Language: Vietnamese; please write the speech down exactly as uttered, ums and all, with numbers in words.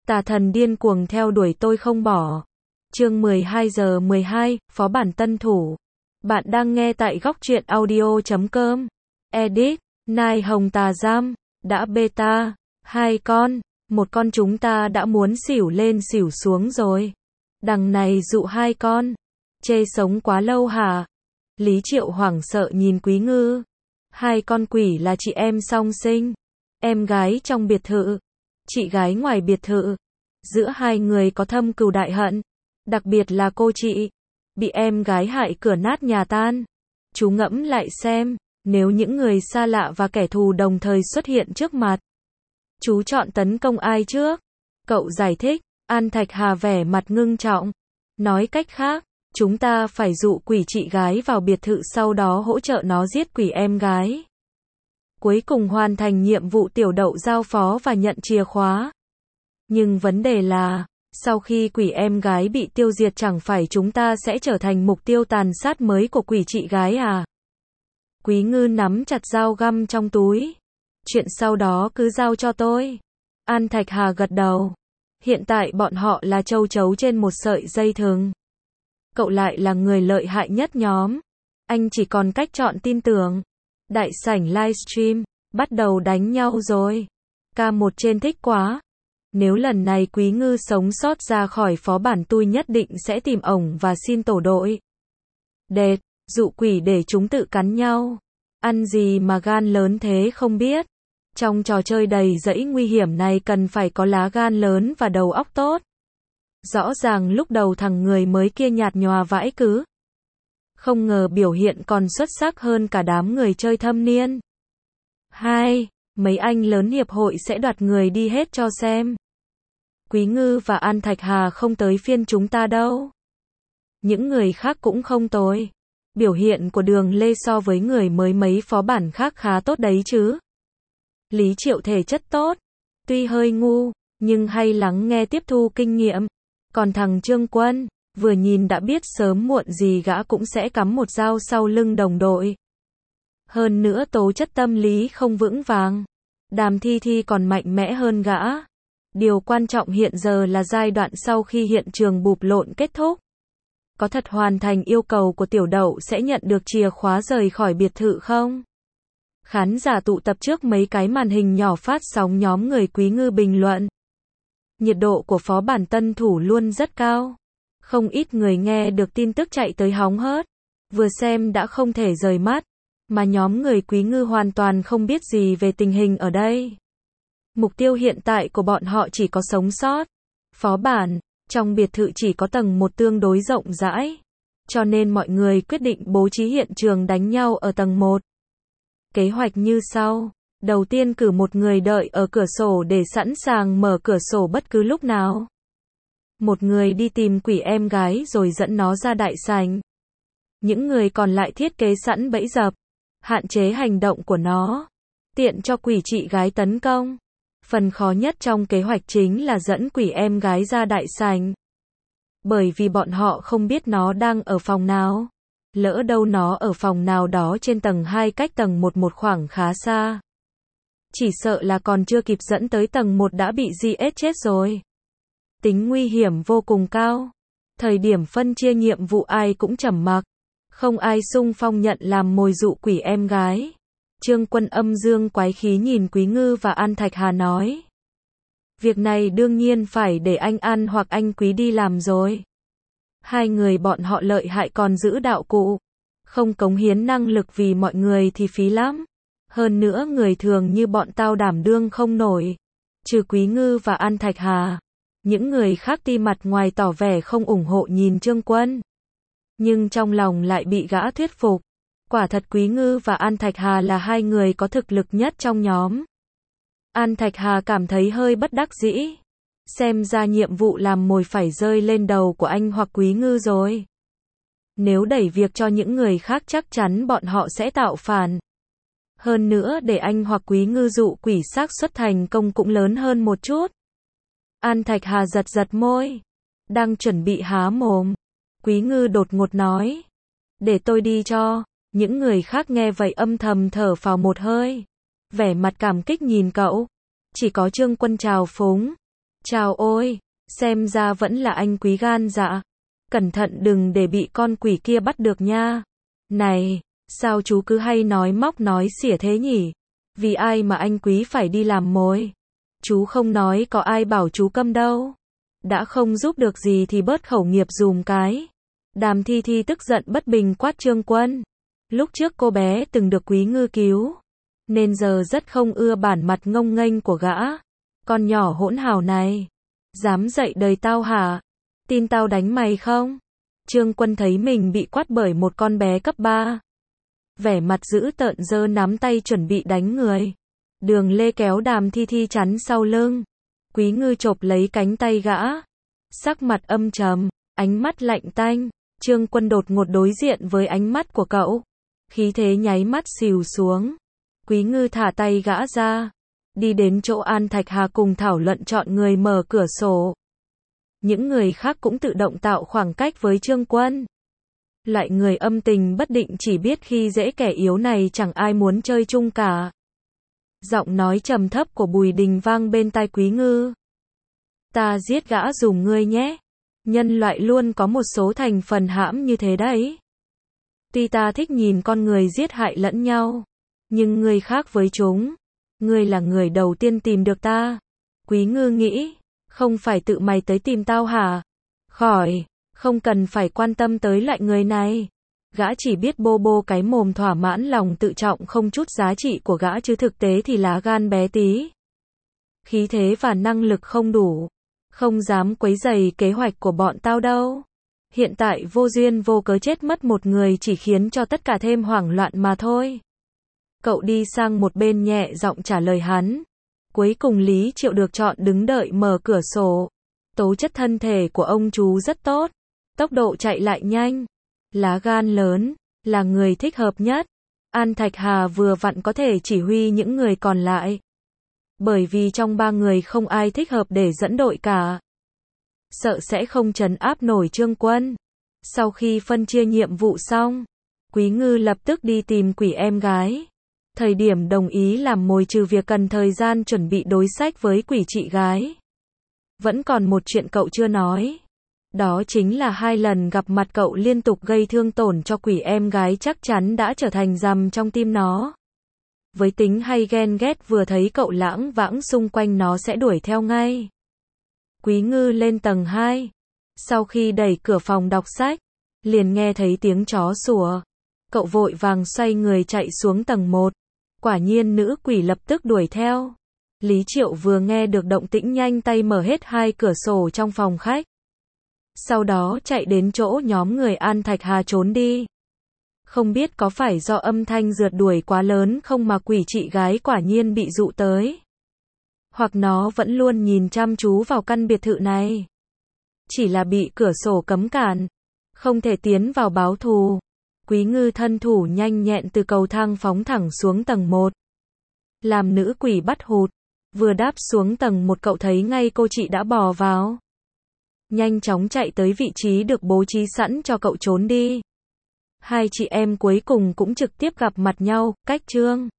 Tà thần điên cuồng theo đuổi tôi không bỏ. Chương mười hai giờ mười hai, phó bản tân thủ. Bạn đang nghe tại góc truyện audio chấm com. Edit, Nai Hồng Tà Giam, đã beta, hai con, một con chúng ta đã muốn xỉu lên xỉu xuống rồi. Đằng này dụ hai con, chê sống quá lâu hả? Lý Triệu hoảng sợ nhìn Quý Ngư. Hai con quỷ là chị em song sinh, em gái trong biệt thự, chị gái ngoài biệt thự. Giữa hai người có thâm cừu đại hận, đặc biệt là cô chị, bị em gái hại cửa nát nhà tan. Chú ngẫm lại xem, nếu những người xa lạ và kẻ thù đồng thời xuất hiện trước mặt, chú chọn tấn công ai trước? Cậu giải thích. An Thạch Hà vẻ mặt ngưng trọng. Nói cách khác, chúng ta phải dụ quỷ chị gái vào biệt thự, sau đó hỗ trợ nó giết quỷ em gái. Cuối cùng hoàn thành nhiệm vụ tiểu đậu giao phó và nhận chìa khóa. Nhưng vấn đề là, sau khi quỷ em gái bị tiêu diệt chẳng phải chúng ta sẽ trở thành mục tiêu tàn sát mới của quỷ chị gái à? Quý Ngư nắm chặt dao găm trong túi. Chuyện sau đó cứ giao cho tôi. An Thạch Hà gật đầu. Hiện tại bọn họ là châu chấu trên một sợi dây thừng. Cậu lại là người lợi hại nhất nhóm. Anh chỉ còn cách chọn tin tưởng. Đại sảnh livestream, bắt đầu đánh nhau rồi. Ca một trên thích quá. Nếu lần này Quý Ngư sống sót ra khỏi phó bản, tôi nhất định sẽ tìm ổng và xin tổ đội. Đệt, dụ quỷ để chúng tự cắn nhau. Ăn gì mà gan lớn thế không biết. Trong trò chơi đầy rẫy nguy hiểm này cần phải có lá gan lớn và đầu óc tốt. Rõ ràng lúc đầu thằng người mới kia nhạt nhòa vãi cứ. Không ngờ biểu hiện còn xuất sắc hơn cả đám người chơi thâm niên. Hai, mấy anh lớn hiệp hội sẽ đoạt người đi hết cho xem. Quý Ngư và An Thạch Hà không tới phiên chúng ta đâu. Những người khác cũng không tồi. Biểu hiện của Đường Lê so với người mới mấy phó bản khác khá tốt đấy chứ. Lý Triệu thể chất tốt, tuy hơi ngu, nhưng hay lắng nghe tiếp thu kinh nghiệm. Còn thằng Trương Quân, vừa nhìn đã biết sớm muộn gì gã cũng sẽ cắm một dao sau lưng đồng đội. Hơn nữa tố chất tâm lý không vững vàng. Đàm Thi Thi còn mạnh mẽ hơn gã. Điều quan trọng hiện giờ là giai đoạn sau khi hiện trường bụp lộn kết thúc. Có thật hoàn thành yêu cầu của tiểu đậu sẽ nhận được chìa khóa rời khỏi biệt thự không? Khán giả tụ tập trước mấy cái màn hình nhỏ phát sóng nhóm người Quý Ngư bình luận. Nhiệt độ của phó bản tân thủ luôn rất cao. Không ít người nghe được tin tức chạy tới hóng hớt. Vừa xem đã không thể rời mắt. Mà nhóm người Quý Ngư hoàn toàn không biết gì về tình hình ở đây. Mục tiêu hiện tại của bọn họ chỉ có sống sót. Phó bản, trong biệt thự chỉ có tầng một tương đối rộng rãi. Cho nên mọi người quyết định bố trí hiện trường đánh nhau ở tầng một. Kế hoạch như sau. Đầu tiên cử một người đợi ở cửa sổ để sẵn sàng mở cửa sổ bất cứ lúc nào. Một người đi tìm quỷ em gái rồi dẫn nó ra đại sảnh. Những người còn lại thiết kế sẵn bẫy dập, hạn chế hành động của nó, tiện cho quỷ chị gái tấn công. Phần khó nhất trong kế hoạch chính là dẫn quỷ em gái ra đại sảnh. Bởi vì bọn họ không biết nó đang ở phòng nào. Lỡ đâu nó ở phòng nào đó trên tầng hai cách tầng một một khoảng khá xa. Chỉ sợ là còn chưa kịp dẫn tới tầng một đã bị giết chết rồi. Tính nguy hiểm vô cùng cao. Thời điểm phân chia nhiệm vụ ai cũng trầm mặc. Không ai xung phong nhận làm mồi dụ quỷ em gái. Trương Quân âm dương quái khí nhìn Quý Ngư và An Thạch Hà nói. Việc này đương nhiên phải để anh An hoặc anh Quý đi làm rồi. Hai người bọn họ lợi hại còn giữ đạo cụ. Không cống hiến năng lực vì mọi người thì phí lắm. Hơn nữa người thường như bọn tao đảm đương không nổi. Trừ Quý Ngư và An Thạch Hà. Những người khác ti mặt ngoài tỏ vẻ không ủng hộ nhìn Trương Quân. Nhưng trong lòng lại bị gã thuyết phục. Quả thật Quý Ngư và An Thạch Hà là hai người có thực lực nhất trong nhóm. An Thạch Hà cảm thấy hơi bất đắc dĩ. Xem ra nhiệm vụ làm mồi phải rơi lên đầu của anh hoặc Quý Ngư rồi. Nếu đẩy việc cho những người khác chắc chắn bọn họ sẽ tạo phản. Hơn nữa để anh hoặc Quý Ngư dụ quỷ xác suất thành công cũng lớn hơn một chút. An Thạch Hà giật giật môi. Đang chuẩn bị há mồm. Quý Ngư đột ngột nói. Để tôi đi cho. Những người khác nghe vậy âm thầm thở phào một hơi. Vẻ mặt cảm kích nhìn cậu. Chỉ có Trương Quân trào phúng. Chào ôi, xem ra vẫn là anh Quý gan dạ. Cẩn thận đừng để bị con quỷ kia bắt được nha. Này, sao chú cứ hay nói móc nói xỉa thế nhỉ? Vì ai mà anh Quý phải đi làm mối? Chú không nói có ai bảo chú câm đâu. Đã không giúp được gì thì bớt khẩu nghiệp dùm cái. Đàm Thi Thi tức giận bất bình quát Trương Quân. Lúc trước cô bé từng được Quý Ngư cứu, nên giờ rất không ưa bản mặt ngông nghênh của gã. Con nhỏ hỗn hào này, dám dậy đời tao hả? Tin tao đánh mày không? Trương Quân thấy mình bị quát bởi một con bé cấp ba. Vẻ mặt dữ tợn giơ nắm tay chuẩn bị đánh người. Đường Lê kéo Đàm Thi Thi chắn sau lưng. Quý Ngư chộp lấy cánh tay gã. Sắc mặt âm trầm, ánh mắt lạnh tanh. Trương Quân đột ngột đối diện với ánh mắt của cậu. Khí thế nháy mắt xìu xuống. Quý Ngư thả tay gã ra. Đi đến chỗ An Thạch Hà cùng thảo luận chọn người mở cửa sổ. Những người khác cũng tự động tạo khoảng cách với Trương Quân. Loại người âm tình bất định chỉ biết khi dễ kẻ yếu này chẳng ai muốn chơi chung cả. Giọng nói trầm thấp của Bùi Đình vang bên tai Quý Ngư. Ta giết gã dùm ngươi nhé. Nhân loại luôn có một số thành phần hãm như thế đấy. Tuy ta thích nhìn con người giết hại lẫn nhau, nhưng ngươi khác với chúng. Ngươi là người đầu tiên tìm được ta. Quý Ngư nghĩ, không phải tự mày tới tìm tao hả? Khỏi, không cần phải quan tâm tới loại người này. Gã chỉ biết bô bô cái mồm thỏa mãn lòng tự trọng không chút giá trị của gã chứ thực tế thì lá gan bé tí. Khí thế và năng lực không đủ. Không dám quấy rầy kế hoạch của bọn tao đâu. Hiện tại vô duyên vô cớ chết mất một người chỉ khiến cho tất cả thêm hoảng loạn mà thôi. Cậu đi sang một bên nhẹ giọng trả lời hắn. Cuối cùng Lý Triệu được chọn đứng đợi mở cửa sổ. Tố chất thân thể của ông chú rất tốt. Tốc độ chạy lại nhanh. Lá gan lớn. Là người thích hợp nhất. An Thạch Hà vừa vặn có thể chỉ huy những người còn lại. Bởi vì trong ba người không ai thích hợp để dẫn đội cả. Sợ sẽ không trấn áp nổi Trương Quân. Sau khi phân chia nhiệm vụ xong, Quý Ngư lập tức đi tìm quỷ em gái. Thời điểm đồng ý làm mồi trừ việc cần thời gian chuẩn bị đối sách với quỷ chị gái. Vẫn còn một chuyện cậu chưa nói. Đó chính là hai lần gặp mặt cậu liên tục gây thương tổn cho quỷ em gái chắc chắn đã trở thành rằm trong tim nó. Với tính hay ghen ghét vừa thấy cậu lãng vãng xung quanh nó sẽ đuổi theo ngay. Quý Ngư lên tầng hai. Sau khi đẩy cửa phòng đọc sách, liền nghe thấy tiếng chó sủa. Cậu vội vàng xoay người chạy xuống tầng một. Quả nhiên nữ quỷ lập tức đuổi theo. Lý Triệu vừa nghe được động tĩnh nhanh tay mở hết hai cửa sổ trong phòng khách. Sau đó chạy đến chỗ nhóm người An Thạch Hà trốn đi. Không biết có phải do âm thanh rượt đuổi quá lớn không mà quỷ chị gái quả nhiên bị dụ tới. Hoặc nó vẫn luôn nhìn chăm chú vào căn biệt thự này. Chỉ là bị cửa sổ cấm cản. Không thể tiến vào báo thù. Quý Ngư thân thủ nhanh nhẹn từ cầu thang phóng thẳng xuống tầng một. Làm nữ quỷ bắt hụt. Vừa đáp xuống tầng một cậu thấy ngay cô chị đã bò vào. Nhanh chóng chạy tới vị trí được bố trí sẵn cho cậu trốn đi. Hai chị em cuối cùng cũng trực tiếp gặp mặt nhau, cách Trương